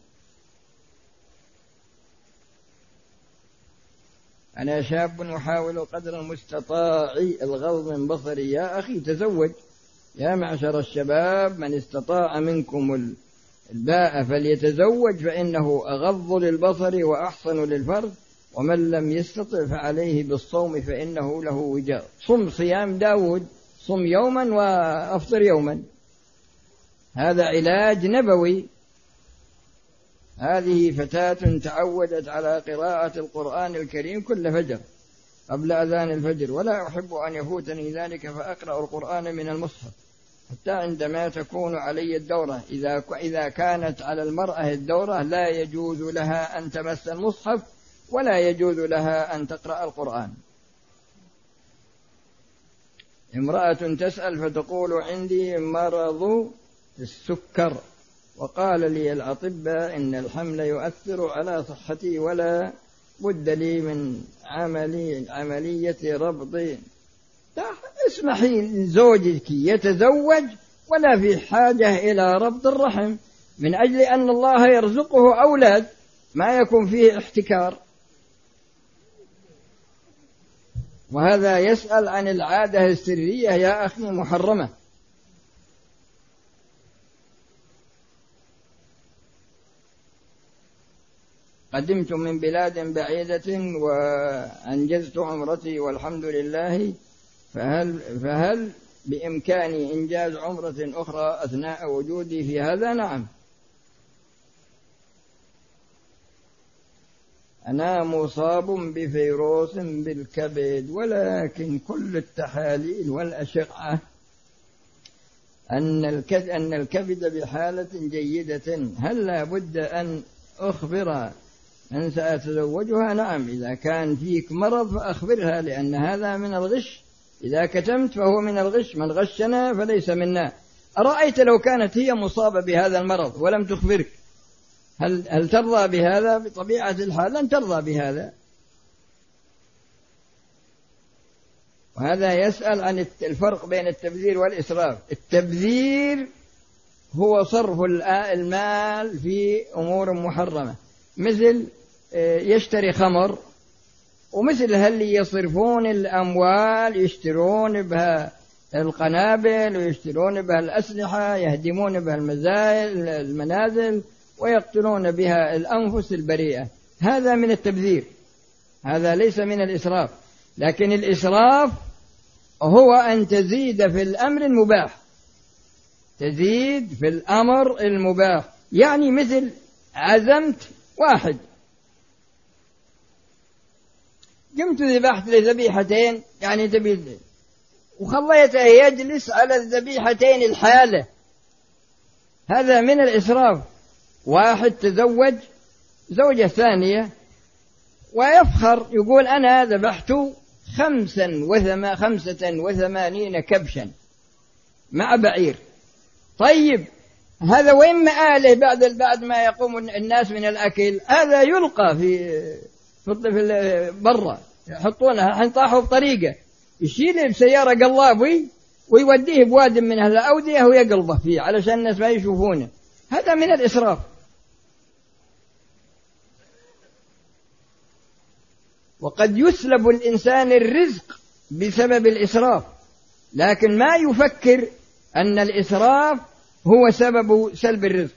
S2: أنا شاب أحاول قدر المستطاع الغض من بصري. يا أخي تزوج، يا معشر الشباب من استطاع منكم الباء فليتزوج فإنه أغض للبصر وأحصن للفرج، ومن لم يستطع فعليه بالصوم فإنه له وجاء. صم صيام داود، صم يوما وأفطر يوما، هذا علاج نبوي. هذه فتاة تعودت على قراءة القرآن الكريم كل فجر قبل أذان الفجر، ولا أحب أن يفوتني ذلك فأقرأ القرآن من المصحف حتى عندما تكون علي الدورة. إذا إذا كانت على المرأة الدورة لا يجوز لها أن تمس المصحف ولا يجوز لها أن تقرأ القرآن. امرأة تسأل فتقول عندي مرض السكر، وقال لي الأطباء إن الحمل يؤثر على صحتي ولا بد لي من عملي عملية ربط. اسمحي لزوجك يتزوج ولا في حاجة إلى ربط الرحم، من أجل أن الله يرزقه أولاد ما يكون فيه احتكار. وهذا يسأل عن العادة السرية يا أخي محرمة. قدمت من بلاد بعيدة وأنجزت عمرتي والحمد لله، فهل, فهل بإمكاني إنجاز عمرة أخرى أثناء وجودي في هذا؟ نعم. أنا مصاب بفيروس بالكبد، ولكن كل التحاليل والأشعة أن الكبد بحالة جيدة، هل لا بد أن أخبر من سأتزوجها؟ نعم، إذا كان فيك مرض فأخبرها، لأن هذا من الغش. إذا كتمت فهو من الغش، من غشنا فليس منا. أرأيت لو كانت هي مصابة بهذا المرض ولم تخبرك، هل, هل ترضى بهذا؟ بطبيعة الحال لن ترضى بهذا. وهذا يسأل عن الفرق بين التبذير والإسراف. التبذير هو صرف المال في أمور محرمة، مثل يشتري خمر، ومثل هل يصرفون الأموال يشترون بها القنابل ويشترون بها الأسلحة، يهدمون بها المنازل ويقتلون بها الأنفس البريئة. هذا من التبذير، هذا ليس من الإسراف. لكن الإسراف هو أن تزيد في الأمر المباح، تزيد في الأمر المباح. يعني مثل عزمت واحد، قمت ذبحت لذبيحتين، يعني تبي وخليته يجلس على الذبيحتين الحالة، هذا من الإسراف. واحد تزوج زوجة ثانية ويفخر يقول أنا ذبحت خمسا وثما خمسة وثمانين كبشا مع بعير. طيب هذا وين مآله بعد بعد ما يقوم الناس من الأكل؟ هذا يلقى في في برا، يحطونها حنطاحه بطريقة، يشيله بسيارة قلابي ويوديه بواد من أهل الأودية ويقلبه فيه علشان الناس ما يشوفونه. هذا من الإسراف. وقد يسلب الإنسان الرزق بسبب الإسراف، لكن ما يفكر أن الإسراف هو سبب سلب الرزق.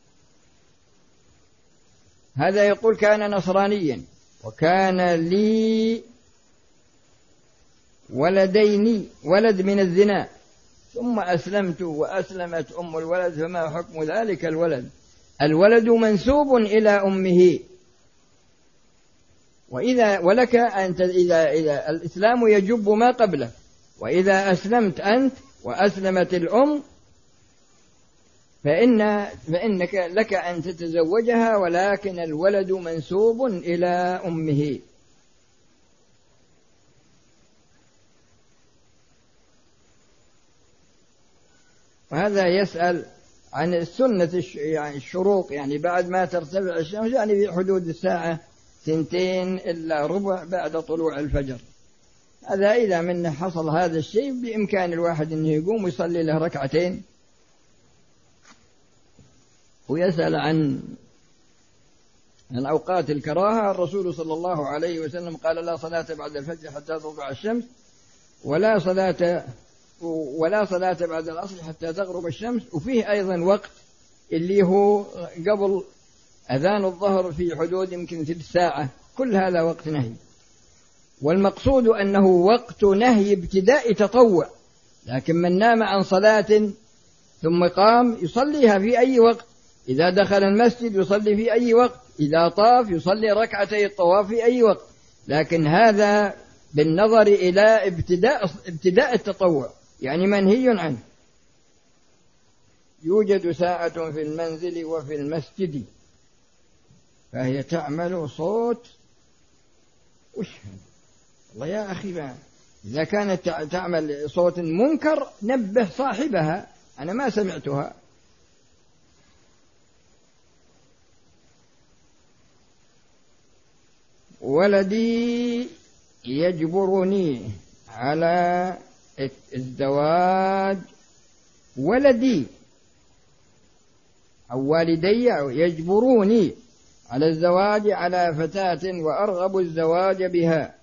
S2: هذا يقول كان نصرانيا وكان لي ولدين، ولد من الزنا، ثم أسلمت وأسلمت أم الولد، فما حكم ذلك الولد؟ الولد منسوب إلى أمه، وإذا ولك أنت إذا إذا الإسلام يجب ما قبله، وإذا أسلمت أنت وأسلمت الأم فإن فإنك لك أن تتزوجها، ولكن الولد منسوب إلى أمه. وهذا يسأل عن السنة يعني الشروق، يعني بعد ما ترتفع الشمس، يعني في حدود الساعة سنتين إلا ربع بعد طلوع الفجر. هذا إذا من حصل هذا الشيء بإمكان الواحد أنه يقوم ويصلي له ركعتين. ويسأل عن عن أوقات الكراهة. الرسول صلى الله عليه وسلم قال لا صلاة بعد الفجر حتى تطلع الشمس، ولا صلاة ولا صلاة بعد العصر حتى تغرب الشمس. وفيه أيضا وقت اللي هو قبل أذان الظهر في حدود يمكن ثلث ساعة، كل هذا وقت نهي. والمقصود أنه وقت نهي ابتداء تطوع، لكن من نام عن صلاة ثم قام يصليها في أي وقت، إذا دخل المسجد يصلي في أي وقت، إذا طاف يصلي ركعتي الطواف في أي وقت، لكن هذا بالنظر إلى ابتداء ابتداء التطوع، يعني منهي عنه. يوجد ساعة في المنزل وفي المسجد فهي تعمل صوت وش والله يا أخي بقى. إذا كانت تعمل صوت منكر نبه صاحبها، أنا ما سمعتها. ولدي يجبرني على الزواج، ولدي أو والدي يجبروني على الزواج على فتاة وأرغب الزواج بها.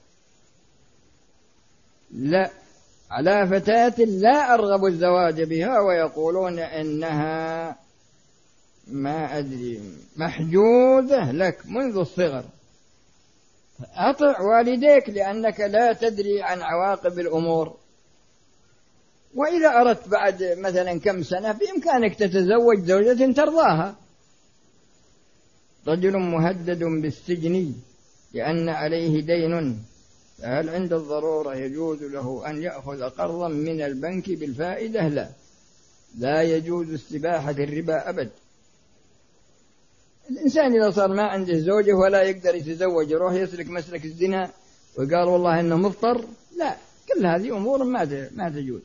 S2: لا، على فتاة لا أرغب الزواج بها، ويقولون إنها ما أدري محجوزة لك منذ الصغر. أطع والديك لأنك لا تدري عن عواقب الأمور. وإذا أردت بعد مثلا كم سنة بإمكانك تتزوج زوجة ترضاها. رجل مهدد بالسجن لأن عليه دين، فهل عند الضرورة يجوز له أن يأخذ قرضا من البنك بالفائدة؟ لا، لا يجوز استباحة الربا أبد. الإنسان إذا صار ما عنده زوجة ولا يقدر يتزوج يروح يسلك مسلك الزنا وقال والله إنه مضطر، لا، كل هذه أمور ما ما تجوز.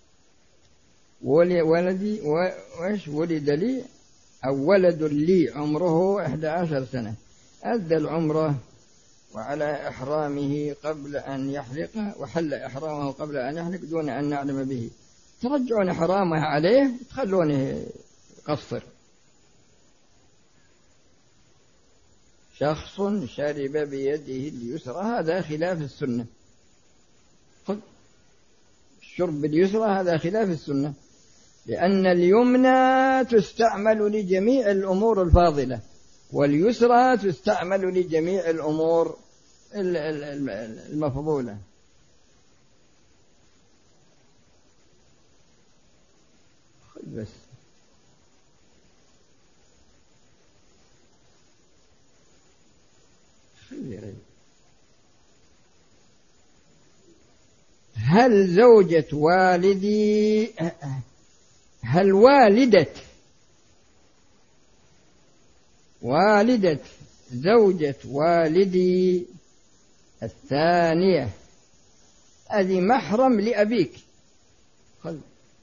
S2: ولدي وإيش ولد لي أو ولد لي عمره إحدى عشر سنة، أدى العمرة وعلى إحرامه قبل أن يحلق، وحل إحرامه قبل أن يحلق دون أن نعلم به، ترجعون إحرامه عليه وتخلونه قصر. شخص شرب بيده اليسرى، هذا خلاف السنة. الشرب باليسرى هذا خلاف السنة، لأن اليمنى تستعمل لجميع الأمور الفاضلة، واليسرى تستعمل لجميع الأمور المفضولة. بس هل زوجة والدي هل والدة والدة زوجة والدي الثانية هذه محرم لأبيك؟ خذ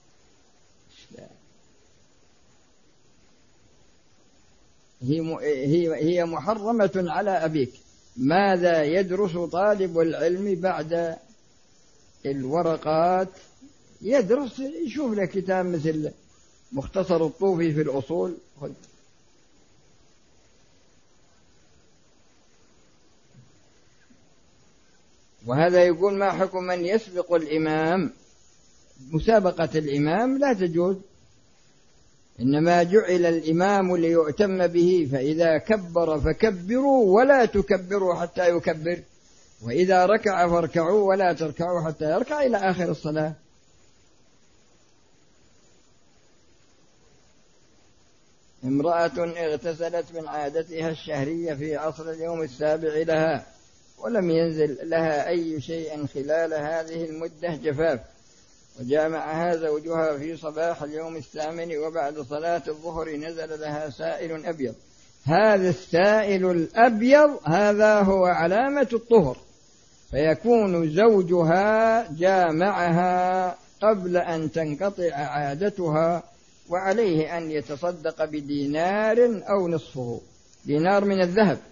S2: هي هي محرمة على أبيك. ماذا يدرس طالب العلم بعد الورقات؟ يدرس يشوف له كتاب مثل مختصر الطوفي في الأصول. خذ وهذا يقول ما حكم من يسبق الإمام؟ مسابقة الإمام لا تجوز، إنما جعل الإمام ليؤتم به، فإذا كبر فكبروا ولا تكبروا حتى يكبر، وإذا ركع فاركعوا ولا تركعوا حتى يركع، إلى آخر الصلاة. امرأة اغتسلت من عادتها الشهرية في عصر اليوم السابع لها ولم ينزل لها أي شيء خلال هذه المدة جفاف، وجامعها زوجها في صباح اليوم الثامن وبعد صلاة الظهر نزل لها سائل أبيض. هذا السائل الأبيض هذا هو علامة الطهر، فيكون زوجها جامعها قبل أن تنقطع عادتها، وعليه أن يتصدق بدينار أو نصفه، دينار من الذهب